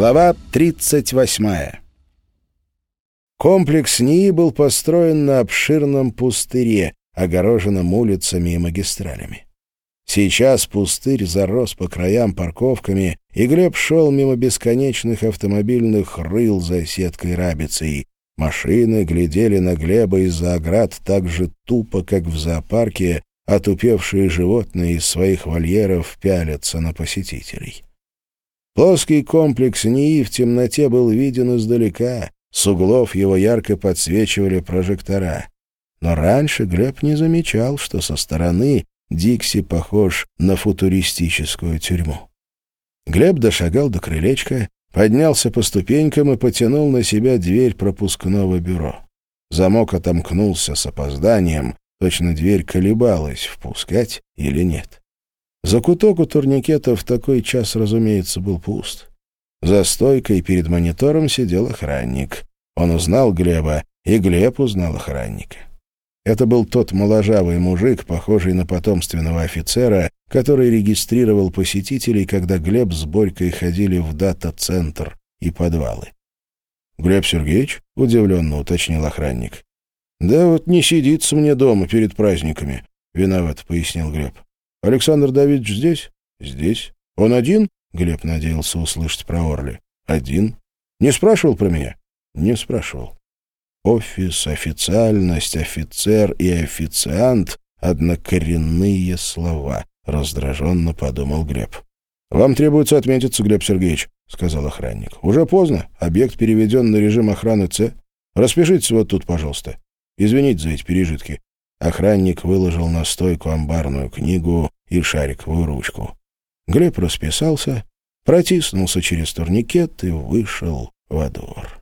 Глава 38. Комплекс НИИ был построен на обширном пустыре, огороженном улицами и магистралями. Сейчас пустырь зарос по краям парковками, и Глеб шел мимо бесконечных автомобильных рыл за сеткой рабицей. Машины глядели на Глеба из-за оград так же тупо, как в зоопарке, отупевшие животные из своих вольеров пялятся на посетителей. Плоский комплекс НИИ в темноте был виден издалека, с углов его ярко подсвечивали прожектора. Но раньше Глеб не замечал, что со стороны Дикси похож на футуристическую тюрьму. Глеб дошагал до крылечка, поднялся по ступенькам и потянул на себя дверь пропускного бюро. Замок отомкнулся с опозданием, точно дверь колебалась, впускать или нет. Закуток у турникета в такой час, разумеется, был пуст. За стойкой перед монитором сидел охранник. Он узнал Глеба, и Глеб узнал охранника. Это был тот моложавый мужик, похожий на потомственного офицера, который регистрировал посетителей, когда Глеб с Борькой ходили в дата-центр и подвалы. «Глеб Сергеевич?» — удивленно уточнил охранник. «Да вот не сидится мне дома перед праздниками», — виноват пояснил Глеб. «Александр Давидович здесь?» «Здесь». «Он один?» — Глеб надеялся услышать про Орли. «Один». «Не спрашивал про меня?» «Не спрашивал». Офис, официальность, офицер и официант — однокоренные слова, — раздраженно подумал Глеб. «Вам требуется отметиться, Глеб Сергеевич», — сказал охранник. «Уже поздно. Объект переведен на режим охраны С. Распишитесь вот тут, пожалуйста. Извините за эти пережитки». Охранник выложил на стойку амбарную книгу и шариковую ручку. Глеб расписался, протиснулся через турникет и вышел во двор.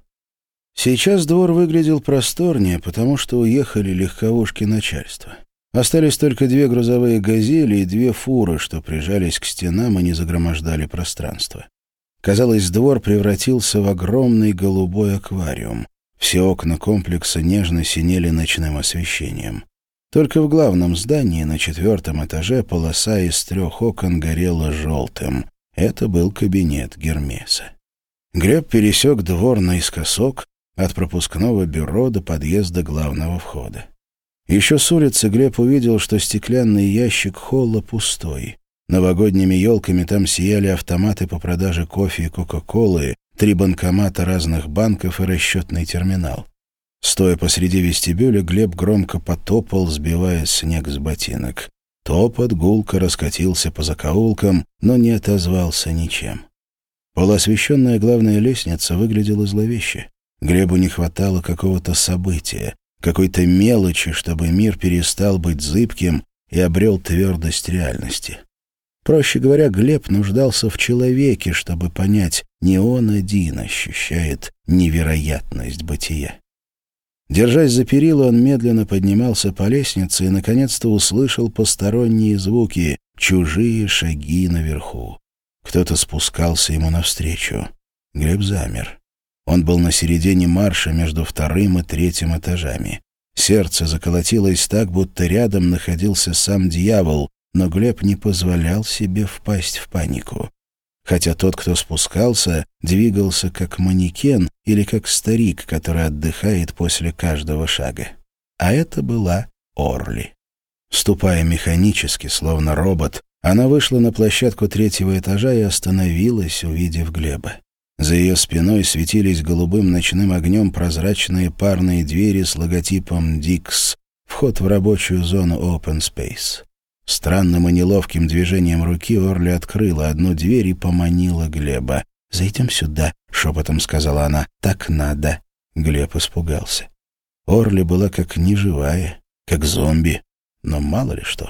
Сейчас двор выглядел просторнее, потому что уехали легковушки начальства. Остались только 2 грузовые «Газели» и 2 фуры, что прижались к стенам и не загромождали пространство. Казалось, двор превратился в огромный голубой аквариум. Все окна комплекса нежно синели ночным освещением. Только в главном здании на 4-м этаже полоса из 3 окон горела желтым. Это был кабинет Гермеса. Глеб пересек двор наискосок от пропускного бюро до подъезда главного входа. Еще с улицы Глеб увидел, что стеклянный ящик холла пустой. Новогодними елками там сияли автоматы по продаже кофе и кока-колы, 3 банкомата разных банков и расчетный терминал. Стоя посреди вестибюля, Глеб громко потопал, сбивая снег с ботинок. Топот гулко раскатился по закоулкам, но не отозвался ничем. Полуосвещенная главная лестница выглядела зловеще. Глебу не хватало какого-то события, какой-то мелочи, чтобы мир перестал быть зыбким и обрел твердость реальности. Проще говоря, Глеб нуждался в человеке, чтобы понять, не он один ощущает невероятность бытия. Держась за перила, он медленно поднимался по лестнице и, наконец-то, услышал посторонние звуки, чужие шаги наверху. Кто-то спускался ему навстречу. Глеб замер. Он был на середине марша между 2-м и 3-м этажами. Сердце заколотилось так, будто рядом находился сам дьявол, но Глеб не позволял себе впасть в панику. Хотя тот, кто спускался, двигался как манекен или как старик, который отдыхает после каждого шага. А это была Орли. Ступая механически, словно робот, она вышла на площадку 3-го этажа и остановилась, увидев Глеба. За ее спиной светились голубым ночным огнем прозрачные парные двери с логотипом «Dix», вход в рабочую зону Open Space. Странным и неловким движением руки Орли открыла одну дверь и поманила Глеба. «Зайдем сюда», — шепотом сказала она. «Так надо». Глеб испугался. Орли была как неживая, как зомби, но мало ли что.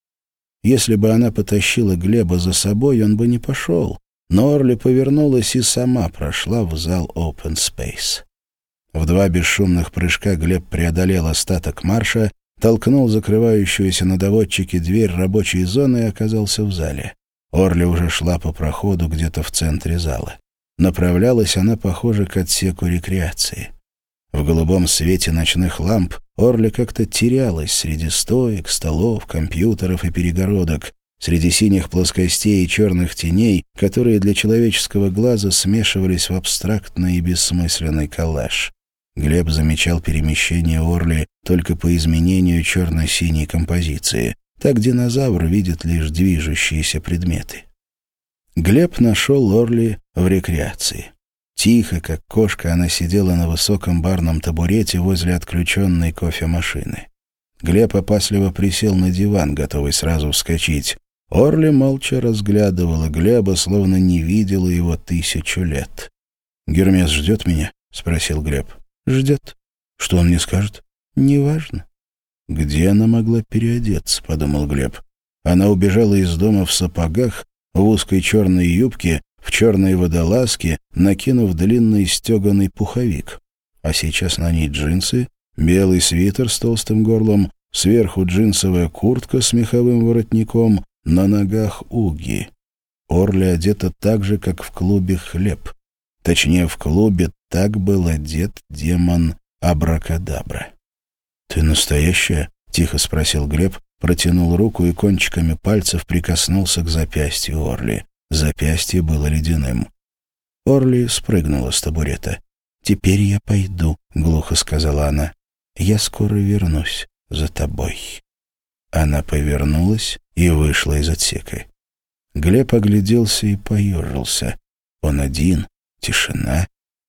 Если бы она потащила Глеба за собой, он бы не пошел. Но Орли повернулась и сама прошла в зал Open Space. В 2 бесшумных прыжка Глеб преодолел остаток марша, толкнул закрывающуюся на доводчике дверь рабочей зоны и оказался в зале. Орли уже шла по проходу где-то в центре зала. Направлялась она, похоже, к отсеку рекреации. В голубом свете ночных ламп Орли как-то терялась среди стоек, столов, компьютеров и перегородок. Среди синих плоскостей и черных теней, которые для человеческого глаза смешивались в абстрактный и бессмысленный коллаж. Глеб замечал перемещение Орли только по изменению черно-синей композиции. Так динозавр видит лишь движущиеся предметы. Глеб нашел Орли в рекреации. Тихо, как кошка, она сидела на высоком барном табурете возле отключенной кофемашины. Глеб опасливо присел на диван, готовый сразу вскочить. Орли молча разглядывала Глеба, словно не видела его 1000 лет. «Гермес ждет меня?» — спросил Глеб. «Ждет. Что он мне скажет?» «Неважно». «Где она могла переодеться?» — подумал Глеб. Она убежала из дома в сапогах, в узкой черной юбке, в черной водолазке, накинув длинный стеганый пуховик. А сейчас на ней джинсы, белый свитер с толстым горлом, сверху джинсовая куртка с меховым воротником, на ногах уги. Орли одета так же, как в клубе «Хлеб». Точнее, в клубе так был одет демон Абракадабра. «Ты настоящая?» — тихо спросил Глеб, протянул руку и кончиками пальцев прикоснулся к запястью Орли. Запястье было ледяным. Орли спрыгнула с табурета. «Теперь я пойду», — глухо сказала она. «Я скоро вернусь за тобой». Она повернулась и вышла из отсека. Глеб огляделся и поежился. Он один, тишина,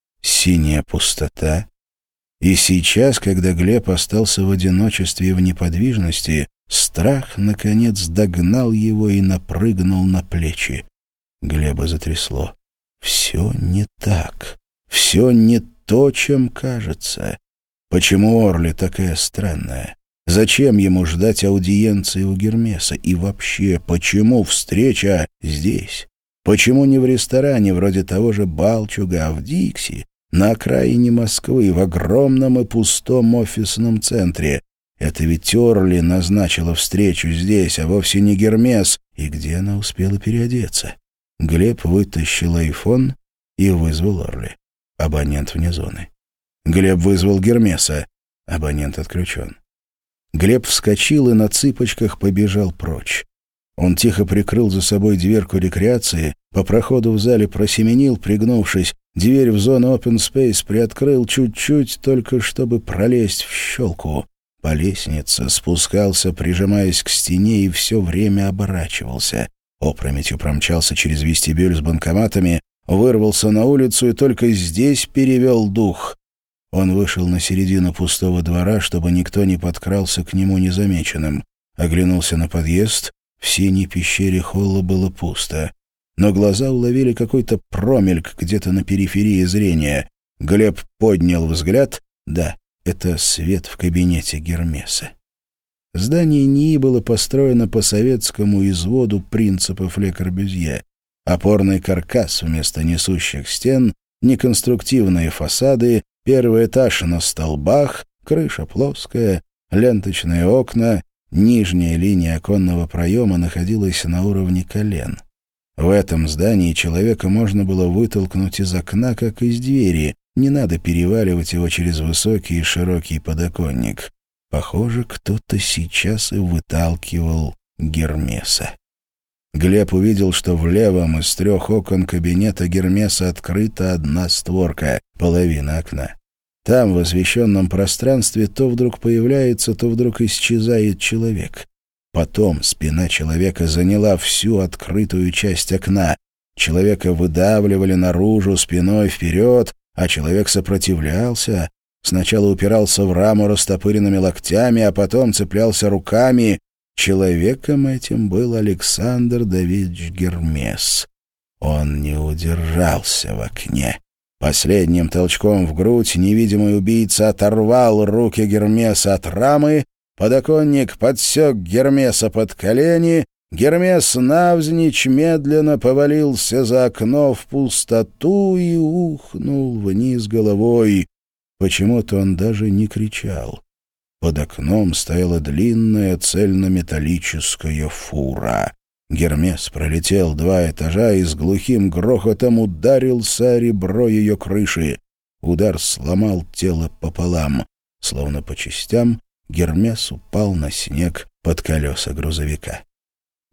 синяя пустота. И сейчас, когда Глеб остался в одиночестве и в неподвижности, страх, наконец, догнал его и напрыгнул на плечи. Глеба затрясло. Все не так. Все не то, чем кажется. Почему Орли такая странная? Зачем ему ждать аудиенции у Гермеса? И вообще, почему встреча здесь? Почему не в ресторане вроде того же Балчуга, а в Дикси, на окраине Москвы, в огромном и пустом офисном центре? Это ведь Орли назначила встречу здесь, а вовсе не Гермес. И где она успела переодеться? Глеб вытащил айфон и вызвал Орли. Абонент вне зоны. Глеб вызвал Гермеса. Абонент отключен. Глеб вскочил и на цыпочках побежал прочь. Он тихо прикрыл за собой дверку рекреации, по проходу в зале просеменил, пригнувшись, дверь в зону open space приоткрыл чуть-чуть, только чтобы пролезть в щелку. По лестнице спускался, прижимаясь к стене, и все время оборачивался. Опрометью промчался через вестибюль с банкоматами, вырвался на улицу и только здесь перевел дух. Он вышел на середину пустого двора, чтобы никто не подкрался к нему незамеченным. Оглянулся на подъезд. В синей пещере холла было пусто. Но глаза уловили какой-то промельк где-то на периферии зрения. Глеб поднял взгляд. Да, это свет в кабинете Гермеса. Здание НИИ было построено по советскому изводу принципов Ле Корбюзье. Опорный каркас вместо несущих стен, неконструктивные фасады, первый этаж на столбах, крыша плоская, ленточные окна, нижняя линия оконного проема находилась на уровне колен. В этом здании человека можно было вытолкнуть из окна, как из двери, не надо переваливать его через высокий и широкий подоконник. Похоже, кто-то сейчас и выталкивал Гермеса. Глеб увидел, что в левом из 3 окон кабинета Гермеса открыта одна створка, половина окна. Там, в освещенном пространстве, то вдруг появляется, то вдруг исчезает человек. Потом спина человека заняла всю открытую часть окна. Человека выдавливали наружу спиной вперед, а человек сопротивлялся. Сначала упирался в раму растопыренными локтями, а потом цеплялся руками. Человеком этим был Александр Давидович Гермес. Он не удержался в окне. Последним толчком в грудь невидимый убийца оторвал руки Гермеса от рамы, подоконник подсек Гермеса под колени, Гермес навзничь медленно повалился за окно в пустоту и ухнул вниз головой. Почему-то он даже не кричал. Под окном стояла длинная цельнометаллическая фура. Гермес пролетел 2 этажа и с глухим грохотом ударился о ребро ее крыши. Удар сломал тело пополам. Словно по частям, Гермес упал на снег под колеса грузовика.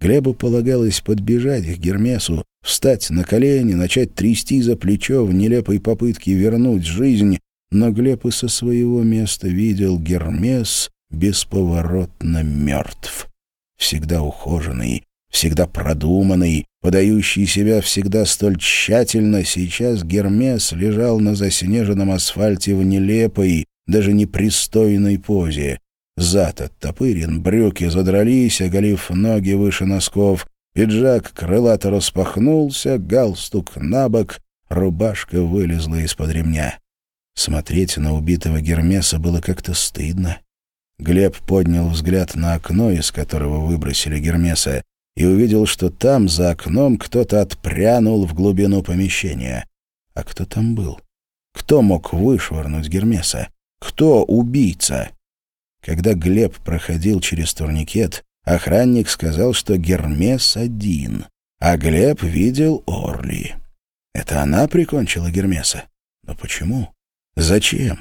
Глебу полагалось подбежать к Гермесу, встать на колени, начать трясти за плечо в нелепой попытке вернуть жизнь, но Глеб и со своего места видел: Гермес бесповоротно мертв. Всегда ухоженный, всегда продуманный, подающий себя всегда столь тщательно, сейчас Гермес лежал на заснеженном асфальте в нелепой, даже непристойной позе. Зад оттопырен, брюки задрались, оголив ноги выше носков, пиджак крылато распахнулся, галстук набок, рубашка вылезла из-под ремня. Смотреть на убитого Гермеса было как-то стыдно. Глеб поднял взгляд на окно, из которого выбросили Гермеса, и увидел, что там, за окном, кто-то отпрянул в глубину помещения. А кто там был? Кто мог вышвырнуть Гермеса? Кто убийца? Когда Глеб проходил через турникет, охранник сказал, что Гермес один, а Глеб видел Орли. Это она прикончила Гермеса? Но почему? Зачем?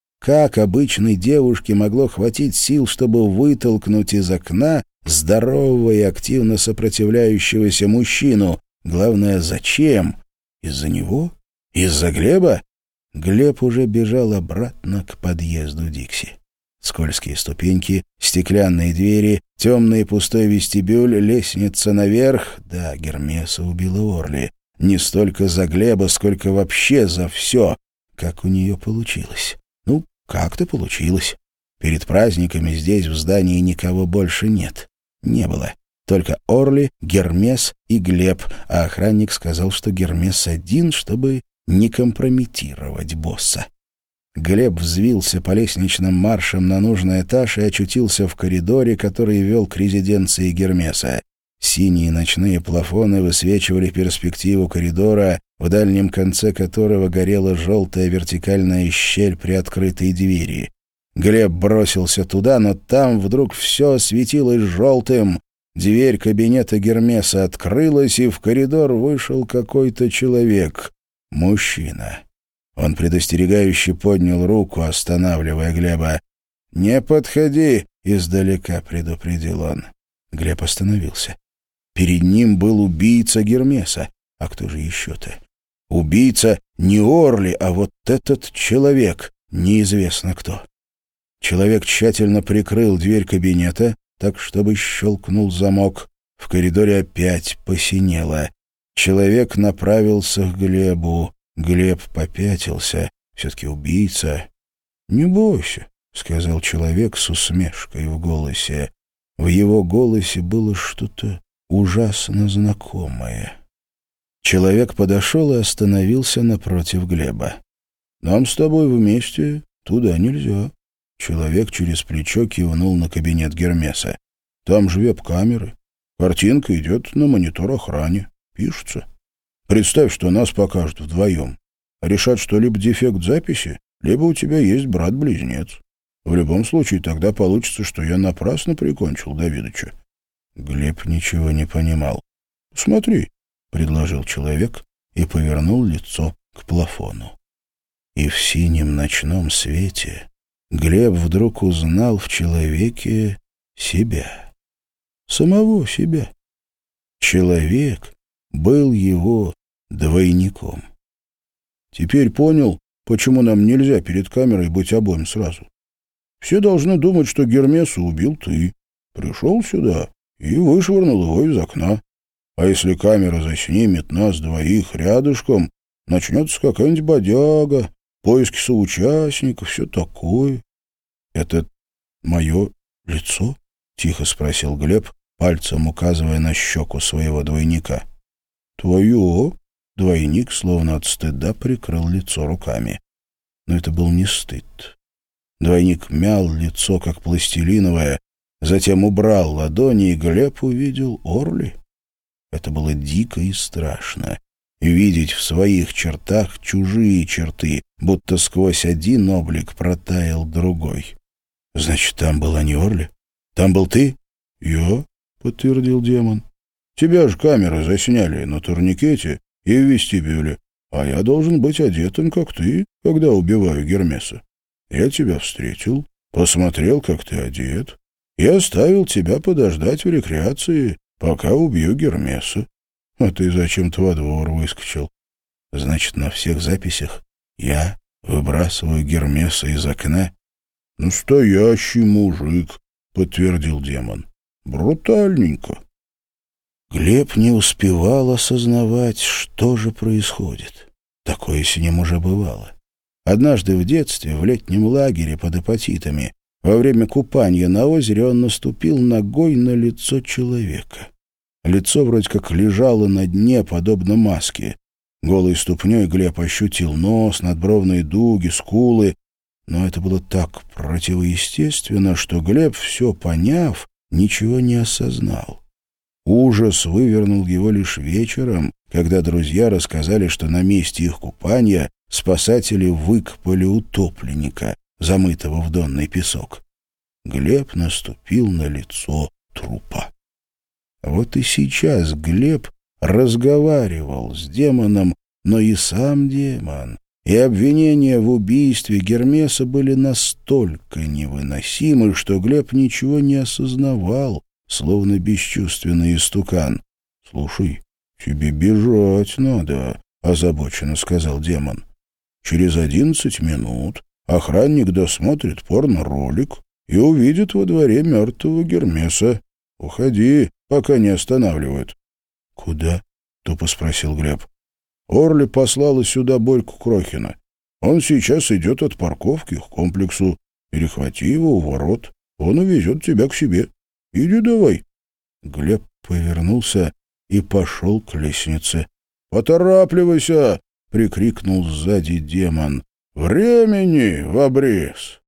Как обычной девушке могло хватить сил, чтобы вытолкнуть из окна здорового и активно сопротивляющегося мужчину? Главное, зачем? Из-за него? Из-за Глеба? Глеб уже бежал обратно к подъезду Дикси. Скользкие ступеньки, стеклянные двери, темный пустой вестибюль, лестница наверх. Да, Гермеса убила Орли. Не столько за Глеба, сколько вообще за все. Как у нее получилось? Ну, как-то получилось. Перед праздниками здесь, в здании, никого больше нет. Не было. Только Орли, Гермес и Глеб, а охранник сказал, что Гермес один, чтобы не компрометировать босса. Глеб взвился по лестничным маршам на нужный этаж и очутился в коридоре, который вел к резиденции Гермеса. Синие ночные плафоны высвечивали перспективу коридора, в дальнем конце которого горела желтая вертикальная щель при открытой двери. Глеб бросился туда, но там вдруг все осветилось желтым. Дверь кабинета Гермеса открылась, и в коридор вышел какой-то человек. Мужчина. Он предостерегающе поднял руку, останавливая Глеба. «Не подходи!» — издалека предупредил он. Глеб остановился. Перед ним был убийца Гермеса. А кто же еще-то? Убийца не Орли, а вот этот человек, неизвестно кто. Человек тщательно прикрыл дверь кабинета, так, чтобы щелкнул замок. В коридоре опять посинело. Человек направился к Глебу. Глеб попятился. Все-таки убийца. «Не бойся», — сказал человек с усмешкой в голосе. В его голосе было что-то ужасно знакомое. Человек подошел и остановился напротив Глеба. «Нам с тобой вместе туда нельзя». Человек через плечо кивнул на кабинет Гермеса. «Там же веб-камеры. Картинка идет на монитор охране. Пишется. Представь, что нас покажут вдвоем. Решат, что либо дефект записи, либо у тебя есть брат-близнец. В любом случае, тогда получится, что я напрасно прикончил Давидыча». Глеб ничего не понимал. «Смотри», — предложил человек и повернул лицо к плафону. И в синем ночном свете Глеб вдруг узнал в человеке себя. Самого себя. Человек был его двойником. «Теперь понял, почему нам нельзя перед камерой быть обоим сразу. Все должны думать, что Гермеса убил ты. Пришел сюда и вышвырнул его из окна. А если камера заснимет нас двоих рядышком, начнется какая-нибудь бодяга, поиски соучастников, все такое». «Это мое лицо?» — тихо спросил Глеб, пальцем указывая на щеку своего двойника. «Твое?» — двойник, словно от стыда, прикрыл лицо руками. Но это был не стыд. Двойник мял лицо, как пластилиновое, затем убрал ладони, и Глеб увидел Орли. Это было дико и страшно. Видеть в своих чертах чужие черты, будто сквозь один облик протаял другой. «Значит, там была не Орли? Там был ты?» «Я», — подтвердил демон. «Тебя же камеры засняли на турникете и в вестибюле, а я должен быть одетым, как ты, когда убиваю Гермеса. Я тебя встретил, посмотрел, как ты одет, и оставил тебя подождать в рекреации, пока убью Гермеса. А ты зачем-то во двор выскочил. Значит, на всех записях я выбрасываю Гермеса из окна? Настоящий мужик, подтвердил демон. Брутальненько. Глеб не успевал осознавать, что же происходит. Такое с ним уже бывало. Однажды в детстве, в летнем лагере под Апатитами, во время купания на озере он наступил ногой на лицо человека. Лицо вроде как лежало на дне, подобно маске. Голой ступней Глеб ощутил нос, надбровные дуги, скулы. Но это было так противоестественно, что Глеб, все поняв, ничего не осознал. Ужас вывернул его лишь вечером, когда друзья рассказали, что на месте их купания спасатели выкопали утопленника, замытого в донный песок. Глеб наступил на лицо трупа. Вот и сейчас Глеб разговаривал с демоном, но и сам демон, и обвинения в убийстве Гермеса были настолько невыносимы, что Глеб ничего не осознавал, словно бесчувственный истукан. — Слушай, тебе бежать надо, — озабоченно сказал демон. — Через 11 минут охранник досмотрит порно-ролик и увидит во дворе мертвого Гермеса. Уходи, пока не останавливают. — Куда? — тупо спросил Глеб. — Орли послала сюда Борьку Крохина. Он сейчас идет от парковки к комплексу. Перехвати его у ворот. Он увезет тебя к себе. Иди давай. Глеб повернулся и пошел к лестнице. — Поторапливайся! — прикрикнул сзади демон. — Времени в обрез!